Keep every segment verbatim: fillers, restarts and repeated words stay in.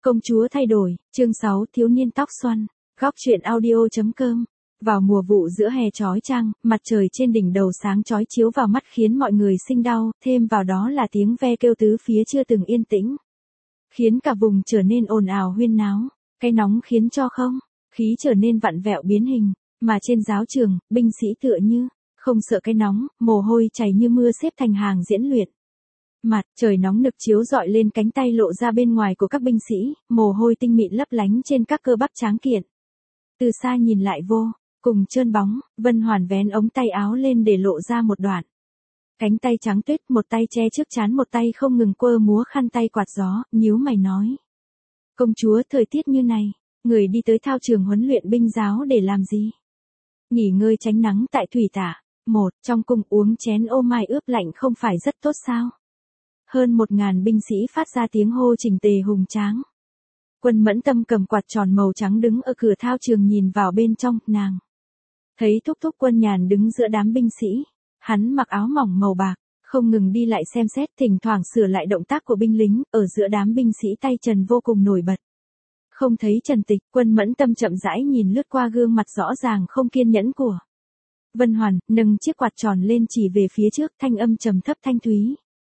Công chúa thay đổi, chương sáu thiếu niên tóc xoăn, góc truyện audio.com. Vào mùa vụ giữa hè chói chang, mặt trời trên đỉnh đầu sáng chói chiếu vào mắt khiến mọi người sinh đau, thêm vào đó là tiếng ve kêu tứ phía chưa từng yên tĩnh. Khiến cả vùng trở nên ồn ào huyên náo, cái nóng khiến cho không khí trở nên vặn vẹo biến hình, mà trên giáo trường, binh sĩ tựa như không sợ cái nóng, mồ hôi chảy như mưa xếp thành hàng diễn luyện. Mặt trời nóng nực chiếu rọi lên cánh tay lộ ra bên ngoài của các binh sĩ, mồ hôi tinh mịn lấp lánh trên các cơ bắp tráng kiện. Từ xa nhìn lại vô cùng trơn bóng, Vân Hoàn vén ống tay áo lên để lộ ra một đoạn. Cánh tay trắng tuyết, một tay che trước trán, một tay không ngừng quơ múa khăn tay quạt gió, nhíu mày nói: "Công chúa, thời tiết như này, người đi tới thao trường huấn luyện binh giáo để làm gì? Nghỉ ngơi tránh nắng tại thủy tạ. Một, trong cung uống chén ô mai ướp lạnh không phải rất tốt sao?" Hơn một ngàn binh sĩ phát ra tiếng hô chỉnh tề hùng tráng. Quân Mẫn Tâm cầm quạt tròn màu trắng đứng ở cửa thao trường nhìn vào bên trong, nàng thấy thúc thúc Quân Nhàn đứng giữa đám binh sĩ. Hắn mặc áo mỏng màu bạc, không ngừng đi lại xem xét, thỉnh thoảng sửa lại động tác của binh lính, ở giữa đám binh sĩ tay trần vô cùng nổi bật. Không thấy Trần Tịch, Quân Mẫn Tâm chậm rãi nhìn lướt qua gương mặt rõ ràng không kiên nhẫn của Vân Hoàn, nâng chiếc quạt tròn lên chỉ về phía trước, thanh âm trầm thấp thanh thúy.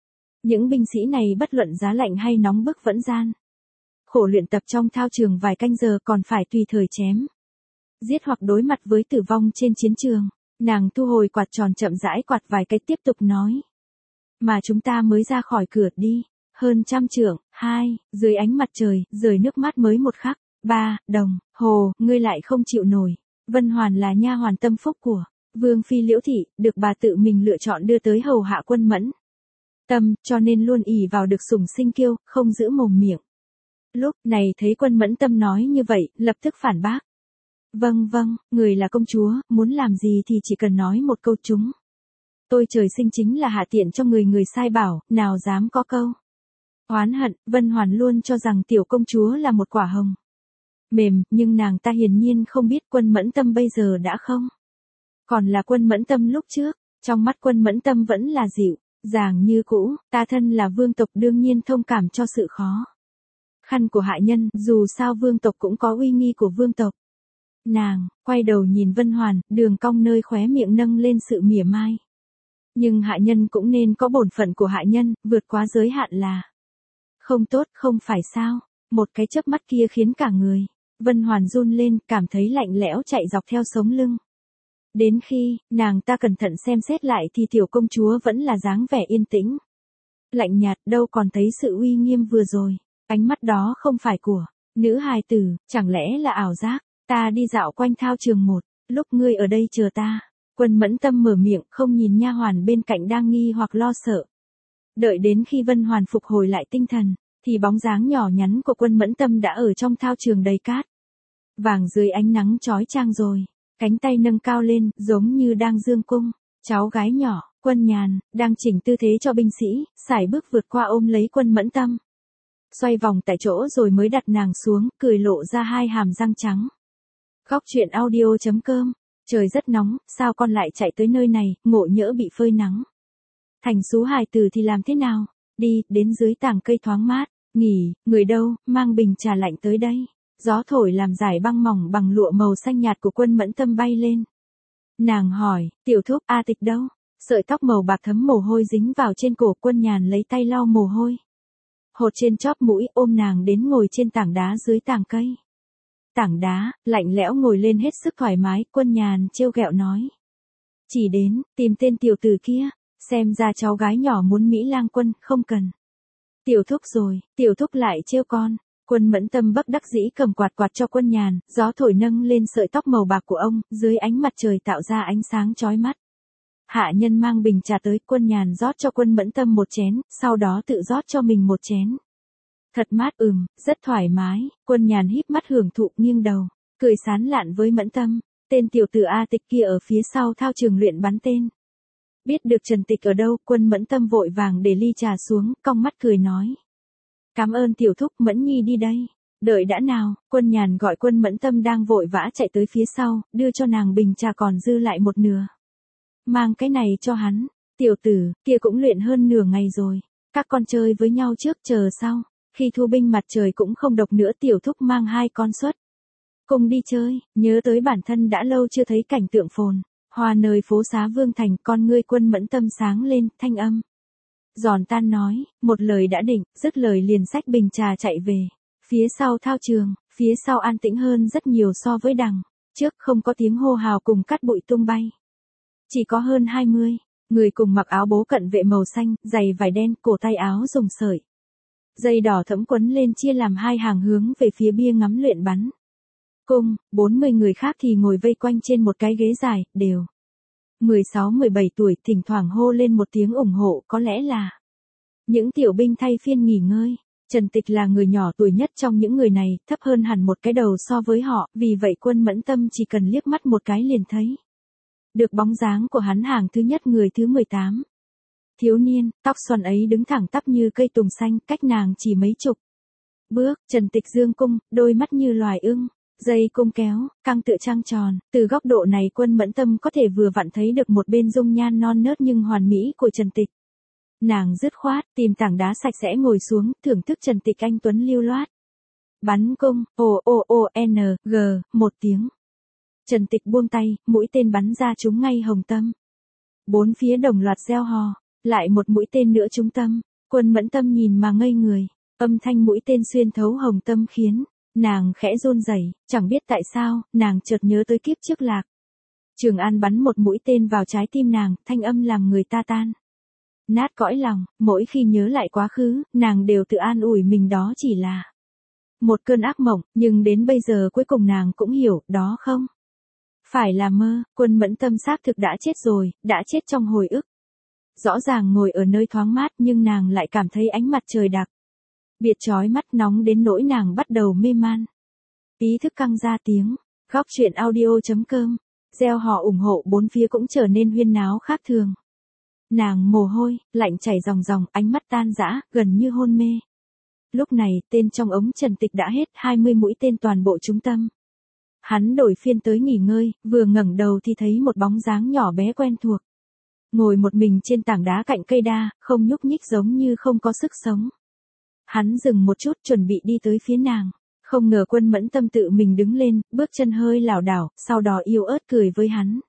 Những binh sĩ này bất luận giá lạnh hay nóng bức vẫn gian khổ luyện tập trong thao trường vài canh giờ, còn phải tùy thời chém giết hoặc đối mặt với tử vong trên chiến trường. Nàng thu hồi quạt tròn chậm rãi quạt vài cái tiếp tục nói: "Mà chúng ta mới ra khỏi cửa đi, hơn trăm trượng, hai, dưới ánh mặt trời, rời nước mắt mới một khắc, ba, đồng hồ, ngươi lại không chịu nổi." Vân Hoàn là nha hoàn tâm phúc của Vương phi Liễu thị, được bà tự mình lựa chọn đưa tới hầu hạ Quân Mẫn Tâm, cho nên luôn ỷ vào được sủng sinh kiêu, không giữ mồm miệng. Lúc này thấy Quân Mẫn Tâm nói như vậy, lập tức phản bác: "Vâng vâng, người là công chúa, muốn làm gì thì chỉ cần nói một câu chúng. Tôi trời sinh chính là hạ tiện cho người người sai bảo, nào dám có câu oán hận." Vân Hoàn luôn cho rằng tiểu công chúa là một quả hồng mềm, nhưng nàng ta hiển nhiên không biết Quân Mẫn Tâm bây giờ đã không còn là Quân Mẫn Tâm lúc trước. Trong mắt Quân Mẫn Tâm vẫn là dịu dàng như cũ. "Ta thân là vương tộc đương nhiên thông cảm cho sự khó khăn của hạ nhân, dù sao vương tộc cũng có uy nghi của vương tộc." Nàng quay đầu nhìn Vân Hoàn, đường cong nơi khóe miệng nâng lên sự mỉa mai. "Nhưng hạ nhân cũng nên có bổn phận của hạ nhân, vượt quá giới hạn là không tốt, không phải sao?" Một cái chớp mắt kia khiến cả người Vân Hoàn run lên, cảm thấy lạnh lẽo chạy dọc theo sống lưng. Đến khi nàng ta cẩn thận xem xét lại thì tiểu công chúa vẫn là dáng vẻ yên tĩnh, lạnh nhạt, đâu còn thấy sự uy nghiêm vừa rồi. Ánh mắt đó không phải của nữ hài tử, chẳng lẽ là ảo giác? "Ta đi dạo quanh thao trường một lúc, ngươi ở đây chờ ta." Quân Mẫn Tâm mở miệng, không nhìn nha hoàn bên cạnh đang nghi hoặc lo sợ. Đợi đến khi Vân Hoàn phục hồi lại tinh thần, thì bóng dáng nhỏ nhắn của Quân Mẫn Tâm đã ở trong thao trường đầy cát vàng dưới ánh nắng chói chang rồi. Cánh tay nâng cao lên, giống như đang dương cung. Cháu gái nhỏ, Quân Nhàn, đang chỉnh tư thế cho binh sĩ, sải bước vượt qua ôm lấy Quân Mẫn Tâm, xoay vòng tại chỗ rồi mới đặt nàng xuống, cười lộ ra hai hàm răng trắng. Góc truyện audio.com. Trời rất nóng, sao con lại chạy tới nơi này, ngộ nhỡ bị phơi nắng thành xú hài tử thì làm thế nào? Đi, đến dưới tàng cây thoáng mát, nghỉ, người đâu, mang bình trà lạnh tới đây." Gió thổi làm dải băng mỏng bằng lụa màu xanh nhạt của Quân Mẫn Tâm bay lên. Nàng hỏi: "Tiểu thúc, A Tịch đâu?" Sợi tóc màu bạc thấm mồ hôi dính vào trên cổ. Quân Nhàn lấy tay lau mồ hôi hột trên chóp mũi, ôm nàng đến ngồi trên tảng đá dưới tàng cây. Tảng đá lạnh lẽo, ngồi lên hết sức thoải mái. Quân Nhàn trêu ghẹo nói: "Chỉ đến tìm tên tiểu tử kia, xem ra cháu gái nhỏ muốn Mỹ lang quân, không cần tiểu thúc rồi." "Tiểu thúc lại trêu con." Quân Mẫn Tâm bất đắc dĩ cầm quạt quạt cho Quân Nhàn, gió thổi nâng lên sợi tóc màu bạc của ông, dưới ánh mặt trời tạo ra ánh sáng chói mắt. Hạ nhân mang bình trà tới, Quân Nhàn rót cho Quân Mẫn Tâm một chén, sau đó tự rót cho mình một chén. "Thật mát." "Ừm, rất thoải mái." Quân Nhàn híp mắt hưởng thụ, nghiêng đầu, cười sán lạn với Mẫn Tâm. Tên tiểu tử A Tịch kia ở phía sau thao trường luyện bắn tên. Biết được Trần Tịch ở đâu, Quân Mẫn Tâm vội vàng để ly trà xuống, cong mắt cười nói: "Cảm ơn tiểu thúc, Mẫn Nhi đi đây." "Đợi đã nào." Quân Nhàn gọi Quân Mẫn Tâm đang vội vã chạy tới phía sau, đưa cho nàng bình trà còn dư lại một nửa. "Mang cái này cho hắn. Tiểu tử kia cũng luyện hơn nửa ngày rồi. Các con chơi với nhau trước, chờ sau Khi thu binh mặt trời cũng không độc nữa, tiểu thúc mang hai con xuất cùng đi chơi, nhớ tới bản thân đã lâu chưa thấy cảnh tượng phồn hoa nơi phố xá Vương Thành, con ngươi Quân Mẫn Tâm sáng lên, thanh âm giòn tan nói, một lời đã định, dứt lời liền xách bình trà chạy về. Phía sau thao trường, phía sau an tĩnh hơn rất nhiều so với đằng trước, không có tiếng hô hào cùng cát bụi tung bay. Chỉ có hơn hai mươi người cùng mặc áo bố cận vệ màu xanh, giày vải đen, cổ tay áo dùng sợi dây đỏ thẫm quấn lên chia làm hai hàng hướng về phía bia ngắm luyện bắn cung. bốn mươi người khác thì ngồi vây quanh trên một cái ghế dài, đều mười sáu mười bảy tuổi, thỉnh thoảng hô lên một tiếng ủng hộ, có lẽ là những tiểu binh thay phiên nghỉ ngơi. Trần Tịch là người nhỏ tuổi nhất trong những người này, thấp hơn hẳn một cái đầu so với họ, vì vậy Quân Mẫn Tâm chỉ cần liếc mắt một cái liền thấy được bóng dáng của hắn, hàng thứ nhất, người thứ mười tám. Thiếu niên, tóc xoăn ấy đứng thẳng tắp như cây tùng xanh, cách nàng chỉ mấy chục bước. Trần Tịch dương cung, đôi mắt như loài ưng, dây cung kéo, căng tựa trăng tròn. Từ góc độ này Quân Mẫn Tâm có thể vừa vặn thấy được một bên dung nhan non nớt nhưng hoàn mỹ của Trần Tịch. Nàng dứt khoát, tìm tảng đá sạch sẽ ngồi xuống, thưởng thức Trần Tịch anh tuấn lưu loát. Bắn cung, o o o n g, một tiếng. Trần Tịch buông tay, mũi tên bắn ra trúng ngay hồng tâm. Bốn phía đồng loạt reo hò, lại một mũi tên nữa trúng tâm. Quân Mẫn Tâm nhìn mà ngây người, âm thanh mũi tên xuyên thấu hồng tâm khiến nàng khẽ run rẩy, chẳng biết tại sao, nàng chợt nhớ tới kiếp trước Lạc Trường An bắn một mũi tên vào trái tim nàng, thanh âm làm người ta tan nát cõi lòng. Mỗi khi nhớ lại quá khứ, nàng đều tự an ủi mình đó chỉ là một cơn ác mộng, nhưng đến bây giờ cuối cùng nàng cũng hiểu, đó không phải là mơ. Quân Mẫn Tâm xác thực đã chết rồi, đã chết trong hồi ức. Rõ ràng ngồi ở nơi thoáng mát nhưng nàng lại cảm thấy ánh mặt trời đặc biệt chói mắt, nóng đến nỗi nàng bắt đầu mê man. Ý thức căng ra tiếng. Góc truyện audio chấm com. Gieo họ ủng hộ bốn phía cũng trở nên huyên náo khác thường. Nàng mồ hôi, lạnh chảy ròng ròng, ánh mắt tan rã, gần như hôn mê. Lúc này, tên trong ống Trần Tịch đã hết, hai mươi mũi tên toàn bộ trúng tâm. Hắn đổi phiên tới nghỉ ngơi, vừa ngẩng đầu thì thấy một bóng dáng nhỏ bé quen thuộc. Ngồi một mình trên tảng đá cạnh cây đa, không nhúc nhích giống như không có sức sống. Hắn dừng một chút chuẩn bị đi tới phía nàng. Không ngờ Quân Mẫn Tâm tự mình đứng lên, bước chân hơi lảo đảo, sau đó yếu ớt cười với hắn.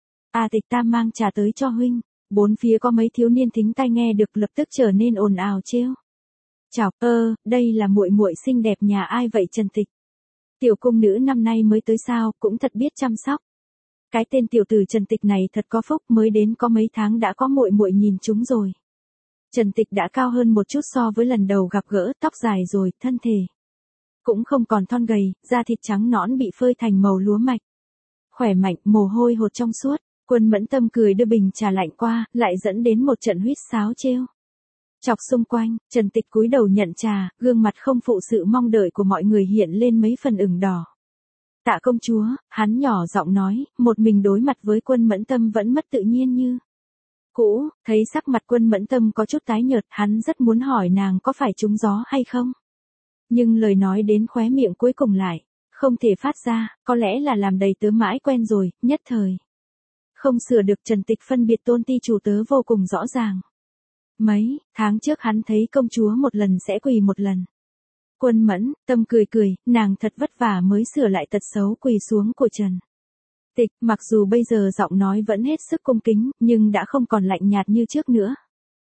À Tịch, ta mang trà tới cho huynh. Bốn phía có mấy thiếu niên thính tai nghe được lập tức trở nên ồn ào trêu chọc. Ơ, đây là muội muội xinh đẹp nhà ai vậy Trần Tịch? Tiểu cung nữ năm nay mới tới sao, cũng thật biết chăm sóc. Cái tên tiểu tử Trần Tịch này thật có phúc, mới đến có mấy tháng đã có muội muội nhìn chúng rồi. Trần Tịch đã cao hơn một chút so với lần đầu gặp gỡ, tóc dài rồi, thân thể cũng không còn thon gầy, da thịt trắng nõn bị phơi thành màu lúa mạch. Khỏe mạnh, mồ hôi hột trong suốt. Quân Mẫn Tâm cười đưa bình trà lạnh qua, lại dẫn đến một trận huýt sáo trêu chọc xung quanh. Trần Tịch cúi đầu nhận trà, gương mặt không phụ sự mong đợi của mọi người hiện lên mấy phần ửng đỏ. Tạ công chúa, hắn nhỏ giọng nói, một mình đối mặt với Quân Mẫn Tâm vẫn mất tự nhiên như cũ. Thấy sắc mặt Quân Mẫn Tâm có chút tái nhợt, hắn rất muốn hỏi nàng có phải trúng gió hay không. Nhưng lời nói đến khóe miệng cuối cùng lại không thể phát ra, có lẽ là làm đầy tớ mãi quen rồi, nhất thời không sửa được. Trần Tịch phân biệt tôn ti chủ tớ vô cùng rõ ràng. Mấy tháng trước hắn thấy công chúa một lần sẽ quỳ một lần. Quân Mẫn Tâm cười cười, nàng thật vất vả mới sửa lại tật xấu quỳ xuống của Trần Tịch, mặc dù bây giờ giọng nói vẫn hết sức cung kính, nhưng đã không còn lạnh nhạt như trước nữa.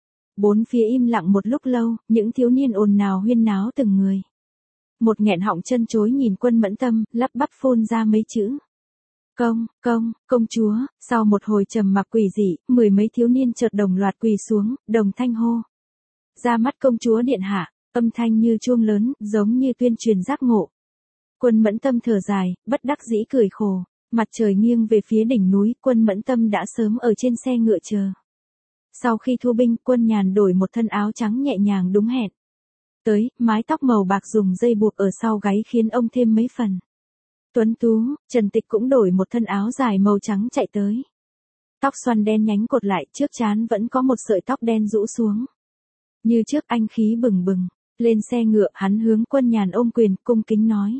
Bốn phía im lặng một lúc lâu, những thiếu niên ồn nào huyên náo từng người. Một nghẹn họng chân chối nhìn Quân Mẫn Tâm, lắp bắp phun ra mấy chữ. Công, công, công chúa. Sau một hồi trầm mặc quỷ dị, mười mấy thiếu niên chợt đồng loạt quỳ xuống, đồng thanh hô. Ra mắt công chúa điện hạ, âm thanh như chuông lớn, giống như tuyên truyền giác ngộ. Quân Mẫn Tâm thở dài, bất đắc dĩ cười khổ. Mặt trời nghiêng về phía đỉnh núi, Quân Mẫn Tâm đã sớm ở trên xe ngựa chờ. Sau khi thu binh, Quân Nhàn đổi một thân áo trắng nhẹ nhàng đúng hẹn. Tới, mái tóc màu bạc dùng dây buộc ở sau gáy khiến ông thêm mấy phần tuấn tú. Trần Tịch cũng đổi một thân áo dài màu trắng chạy tới. Tóc xoăn đen nhánh cột lại, trước trán vẫn có một sợi tóc đen rũ xuống. Như trước anh khí bừng bừng. Lên xe ngựa, hắn hướng Quân Nhàn ôm quyền, cung kính nói.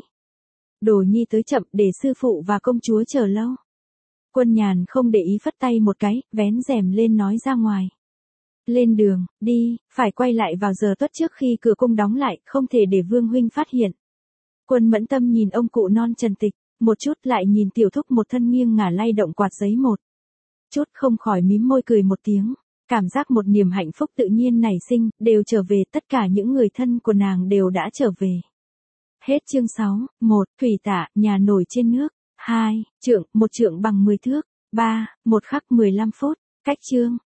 Đồ nhi tới chậm, để sư phụ và công chúa chờ lâu. Quân Nhàn không để ý phất tay một cái, vén rèm lên nói ra ngoài. Lên đường, đi, phải quay lại vào giờ tuất trước khi cửa cung đóng lại, không thể để Vương huynh phát hiện. Quân Mẫn Tâm nhìn ông cụ non Trần Tịch, một chút lại nhìn tiểu thúc một thân nghiêng ngả lay động quạt giấy một chút, không khỏi mím môi cười một tiếng. Cảm giác một niềm hạnh phúc tự nhiên nảy sinh, đều trở về, tất cả những người thân của nàng đều đã trở về. Hết chương sáu. một. Thủy tạ, nhà nổi trên nước. hai. Trượng, một trượng bằng mười thước. ba. Một khắc mười lăm phút. Cách chương.